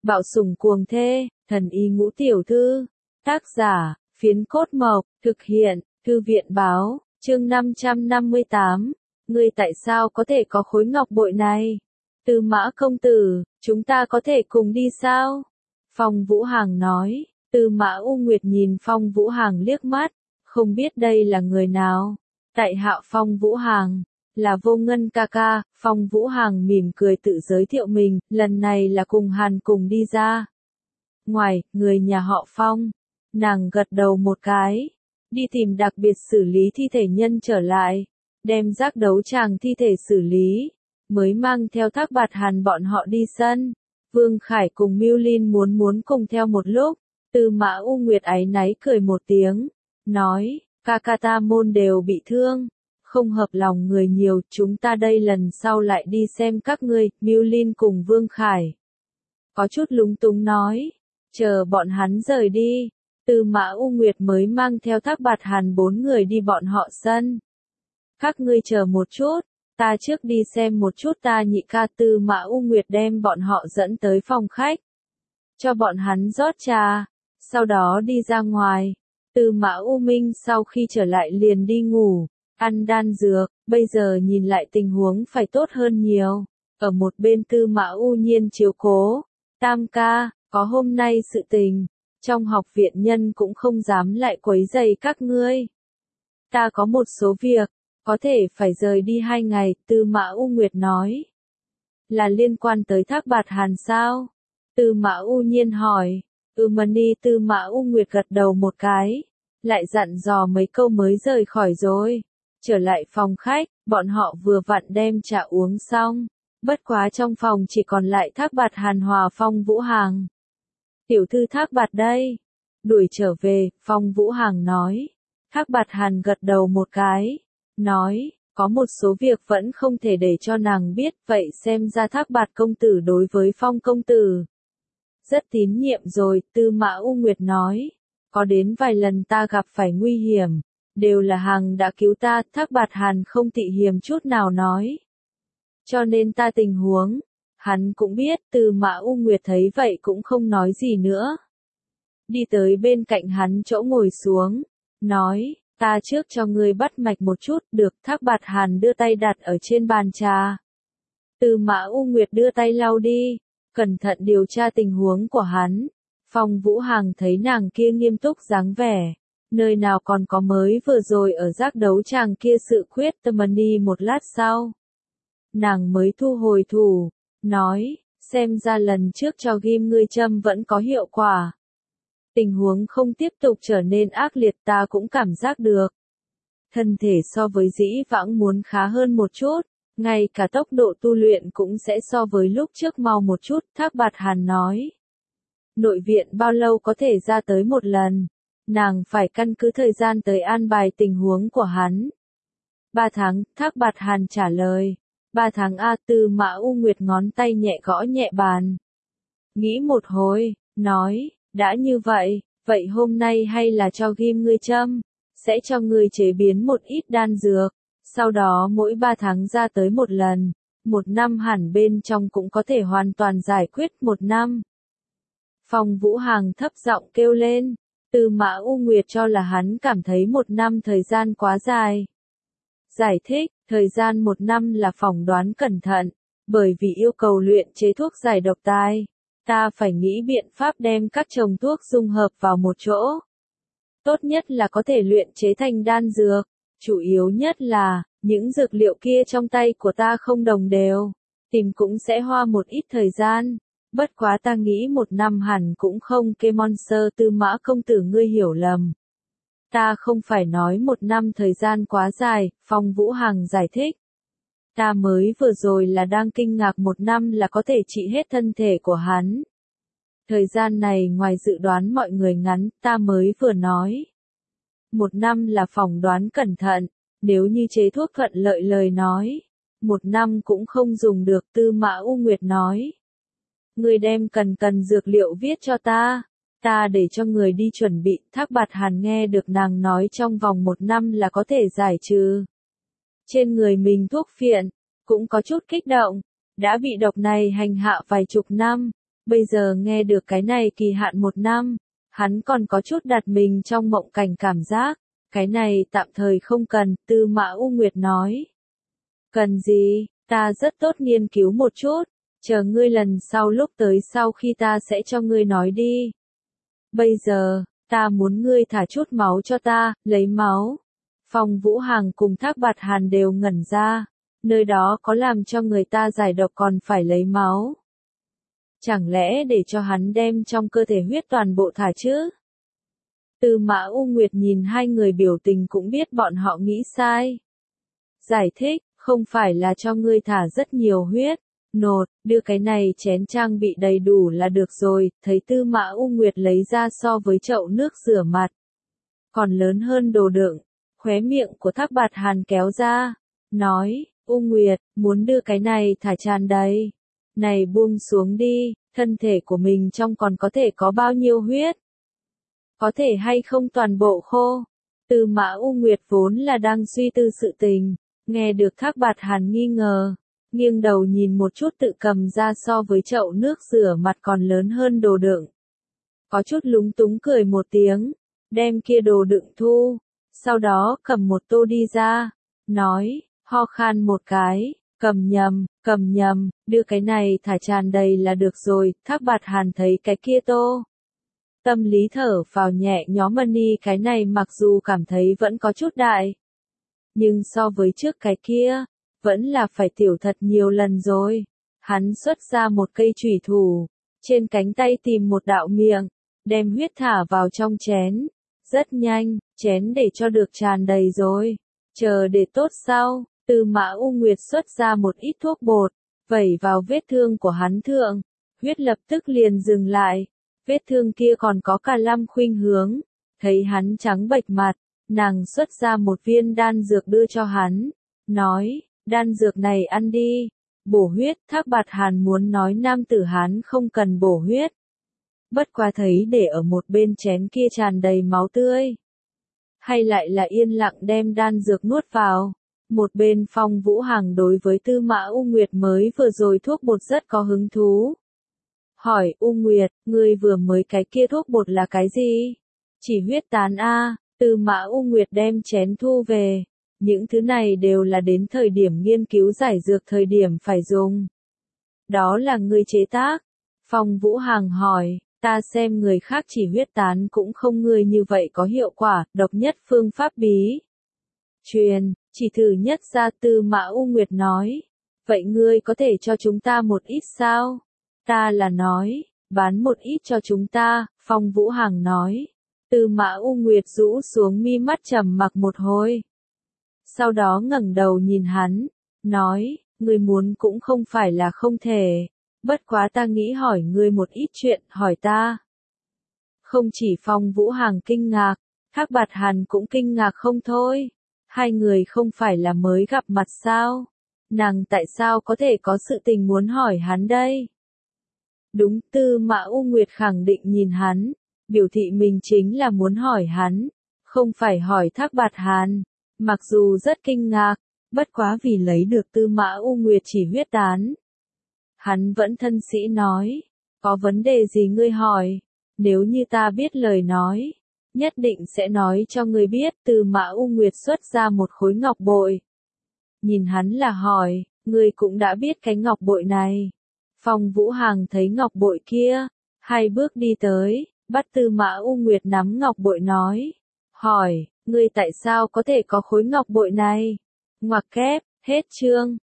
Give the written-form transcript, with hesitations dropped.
Bạo sủng cuồng thê, thần y ngũ tiểu thư. Tác giả, Phiến Cốt Mộc, thực hiện, Thư viện báo, chương 558. Ngươi tại sao có thể có khối ngọc bội này? Tư Mã công tử, chúng ta có thể cùng đi sao? Phong Vũ Hàng nói. Tư Mã U Nguyệt nhìn Phong Vũ Hàng liếc mắt, không biết đây là người nào. Tại hạ Phong Vũ Hàng, là Vô Ngân ca ca. Phong Vũ Hàng mỉm cười tự giới thiệu mình, lần này là cùng Hàn cùng đi ra ngoài, người nhà họ Phong. Nàng gật đầu một cái, đi tìm đặc biệt xử lý thi thể nhân trở lại, đem giác đấu tràng thi thể xử lý, mới mang theo Thác Bạt Hàn bọn họ đi sân. Vương Khải cùng Mưu Linh muốn cùng theo một lúc. Tư Mã U Nguyệt áy náy cười một tiếng, nói, ca ca ta môn đều bị thương, không hợp lòng người nhiều, chúng ta đây lần sau lại đi xem các ngươi. Mưu Linh cùng Vương Khải có chút lúng túng nói, chờ bọn hắn rời đi, Tư Mã U Nguyệt mới mang theo Thác Bạt Hàn 4 người đi bọn họ sân. Các ngươi chờ một chút, ta trước đi xem một chút ta nhị ca. Tư Mã U Nguyệt đem bọn họ dẫn tới phòng khách, cho bọn hắn rót trà, sau đó đi ra ngoài. Tư Mã U Minh sau khi trở lại liền đi ngủ, ăn đan dược, bây giờ nhìn lại tình huống phải tốt hơn nhiều. Ở một bên Tư Mã U Nhiên chiếu cố, Tam ca, có hôm nay sự tình, trong học viện nhân cũng không dám lại quấy rầy các ngươi. Ta có một số việc, có thể phải rời đi 2 ngày, Tư Mã U Nguyệt nói. Là liên quan tới Thác Bạt Hàn sao? Tư Mã U Nhiên hỏi. Mani. Tư Mã U Nguyệt gật đầu một cái, lại dặn dò mấy câu mới rời khỏi rồi. Trở lại phòng khách, bọn họ vừa vặn đem trà uống xong, bất quá trong phòng chỉ còn lại Thác Bạt Hàn hòa Phong Vũ Hàng. Tiểu thư Thác Bạt đây. Đuổi trở về, Phong Vũ Hàng nói. Thác Bạt Hàn gật đầu một cái, nói, có một số việc vẫn không thể để cho nàng biết, vậy xem ra Thác Bạt công tử đối với Phong công tử rất tín nhiệm rồi. Tư Mã U Nguyệt nói, có đến vài lần ta gặp phải nguy hiểm, đều là Hàng đã cứu ta. Thác Bạt Hàn không tị hiềm chút nào nói, cho nên ta tình huống, hắn cũng biết. Tư Mã U Nguyệt thấy vậy cũng không nói gì nữa, đi tới bên cạnh hắn chỗ ngồi xuống, nói, ta trước cho ngươi bắt mạch một chút. Được. Thác Bạt Hàn đưa tay đặt ở trên bàn trà. Tư Mã U Nguyệt đưa tay lau đi, cẩn thận điều tra tình huống của hắn. Phong Vũ Hàng thấy nàng kia nghiêm túc dáng vẻ, nơi nào còn có mới vừa rồi ở giác đấu tràng kia sự quyết tâm. Đi một lát sau, nàng mới thu hồi thủ, nói, xem ra lần trước cho ghim ngươi châm vẫn có hiệu quả. Tình huống không tiếp tục trở nên ác liệt, ta cũng cảm giác được. Thân thể so với dĩ vãng muốn khá hơn một chút, ngay cả tốc độ tu luyện cũng sẽ so với lúc trước mau một chút. Thác Bạt Hàn nói, nội viện bao lâu có thể ra tới một lần, nàng phải căn cứ thời gian tới an bài tình huống của hắn. 3 tháng, Thác Bạt Hàn trả lời. 3 tháng a. Tư Mã U Nguyệt ngón tay nhẹ gõ nhẹ bàn, nghĩ một hồi, nói, đã như vậy, vậy hôm nay hay là cho ghim ngươi châm, sẽ cho ngươi chế biến một ít đan dược, sau đó mỗi 3 tháng ra tới một lần, 1 năm hẳn bên trong cũng có thể hoàn toàn giải quyết. 1 năm. Phong Vũ Hàng thấp giọng kêu lên. Tư Mã U Nguyệt cho là hắn cảm thấy 1 năm thời gian quá dài. Giải thích, thời gian 1 năm là phỏng đoán cẩn thận, bởi vì yêu cầu luyện chế thuốc giải độc tai, ta phải nghĩ biện pháp đem các chồng thuốc dung hợp vào một chỗ. Tốt nhất là có thể luyện chế thành đan dược, chủ yếu nhất là, những dược liệu kia trong tay của ta không đồng đều, tìm cũng sẽ hoa một ít thời gian, bất quá ta nghĩ 1 năm hẳn cũng không kê monster. Tư Mã công tử ngươi hiểu lầm. Ta không phải nói 1 năm thời gian quá dài, Phong Vũ Hàng giải thích. Ta mới vừa rồi là đang kinh ngạc 1 năm là có thể trị hết thân thể của hắn. Thời gian này ngoài dự đoán mọi người ngắn, ta mới vừa nói. 1 năm là phỏng đoán cẩn thận, nếu như chế thuốc thuận lợi lời nói, 1 năm cũng không dùng được. Tư Mã U Nguyệt nói. Người đem cần dược liệu viết cho ta để cho người đi chuẩn bị. Thác Bạt Hàn nghe được nàng nói trong vòng 1 năm là có thể giải trừ trên người mình thuốc phiện, cũng có chút kích động, đã bị độc này hành hạ vài chục năm, Bây giờ nghe được cái này kỳ hạn 1 năm, hắn còn có chút đặt mình trong mộng cảnh cảm giác. Cái này tạm thời không cần, Tư Mã U Nguyệt nói. Cần gì, ta rất tốt nghiên cứu một chút, chờ ngươi lần sau lúc tới sau khi ta sẽ cho ngươi nói đi. Bây giờ, ta muốn ngươi thả chút máu cho ta, lấy máu. Phong Vũ Hằng cùng Thác Bạt Hàn đều ngẩn ra, nơi đó có làm cho người ta giải độc còn phải lấy máu. Chẳng lẽ để cho hắn đem trong cơ thể huyết toàn bộ thả chứ? Tư Mã U Nguyệt nhìn hai người biểu tình cũng biết bọn họ nghĩ sai. Giải thích, không phải là cho ngươi thả rất nhiều huyết. Nột, đưa cái này chén trang bị đầy đủ là được rồi, thấy Tư Mã U Nguyệt lấy ra so với chậu nước rửa mặt. Còn lớn hơn đồ đựng, khóe miệng của Thác Bạt Hàn kéo ra, nói, U Nguyệt, muốn đưa cái này thả tràn đầy. Này buông xuống đi, thân thể của mình trong còn có thể có bao nhiêu huyết? Có thể hay không toàn bộ khô? Tư Mã U Nguyệt vốn là đang suy tư sự tình, nghe được Thác Bạt Hàn nghi ngờ, nghiêng đầu nhìn một chút tự cầm ra so với chậu nước rửa mặt còn lớn hơn đồ đựng. Có chút lúng túng cười một tiếng, đem kia đồ đựng thu, sau đó cầm một tô đi ra, nói, ho khan một cái, cầm nhầm, đưa cái này thả tràn đầy là được rồi. Thác Bạt Hàn thấy cái kia tô, tâm lý thở vào nhẹ nhõm, mani cái này mặc dù cảm thấy vẫn có chút đại, nhưng so với trước cái kia, vẫn là phải tiểu thật nhiều lần rồi. Hắn xuất ra một cây chủy thủ, trên cánh tay tìm một đạo miệng, đem huyết thả vào trong chén. Rất nhanh, chén để cho được tràn đầy rồi. Chờ để tốt sau, Tư Mã U Nguyệt xuất ra một ít thuốc bột, vẩy vào vết thương của hắn thượng. Huyết lập tức liền dừng lại. Vết thương kia còn có cả Lâm Khuynh Hướng. Thấy hắn trắng bệch mặt, nàng xuất ra một viên đan dược đưa cho hắn. Nói, đan dược này ăn đi. Bổ huyết. Thác Bạt Hàn muốn nói nam tử hắn không cần bổ huyết. Bất quá thấy để ở một bên chén kia tràn đầy máu tươi. Hay lại là yên lặng đem đan dược nuốt vào. Một bên Phong Vũ Hằng đối với Tư Mã U Nguyệt mới vừa rồi thuốc bột rất có hứng thú. Hỏi U Nguyệt, ngươi vừa mới cái kia thuốc bột là cái gì? Chỉ huyết tán a. Tư Mã U Nguyệt đem chén thu về. Những thứ này đều là đến thời điểm nghiên cứu giải dược thời điểm phải dùng. Đó là ngươi chế tác. Phong Vũ Hằng hỏi, ta xem người khác chỉ huyết tán cũng không ngươi như vậy có hiệu quả, độc nhất phương pháp bí. Truyền, chỉ thử nhất ra. Tư Mã U Nguyệt nói. Vậy ngươi có thể cho chúng ta một ít sao? Ta là nói, bán một ít cho chúng ta. Phong Vũ Hằng nói. Tư Mã U Nguyệt rũ xuống mi mắt trầm mặc một hồi. Sau đó ngẩng đầu nhìn hắn, nói, ngươi muốn cũng không phải là không thể. Bất quá ta nghĩ hỏi ngươi một ít chuyện, hỏi ta. Không chỉ Phong Vũ Hằng kinh ngạc, Thác Bạt Hàn cũng kinh ngạc không thôi. Hai người không phải là mới gặp mặt sao? Nàng tại sao có thể có sự tình muốn hỏi hắn đây? Đúng. Tư Mã U Nguyệt khẳng định nhìn hắn, biểu thị mình chính là muốn hỏi hắn, không phải hỏi Thác Bạt Hàn. Mặc dù rất kinh ngạc, bất quá vì lấy được Tư Mã U Nguyệt chỉ huyết tán. Hắn vẫn thân sĩ nói, có vấn đề gì ngươi hỏi, nếu như ta biết lời nói, nhất định sẽ nói cho ngươi biết. Tư Mã U Nguyệt xuất ra một khối ngọc bội. Nhìn hắn là hỏi, ngươi cũng đã biết cái ngọc bội này. Phong Vũ Hằng thấy ngọc bội kia, hai bước đi tới, bắt Tư Mã U Nguyệt nắm ngọc bội nói, hỏi, ngươi tại sao có thể có khối ngọc bội này? Ngoặc kép, hết chương.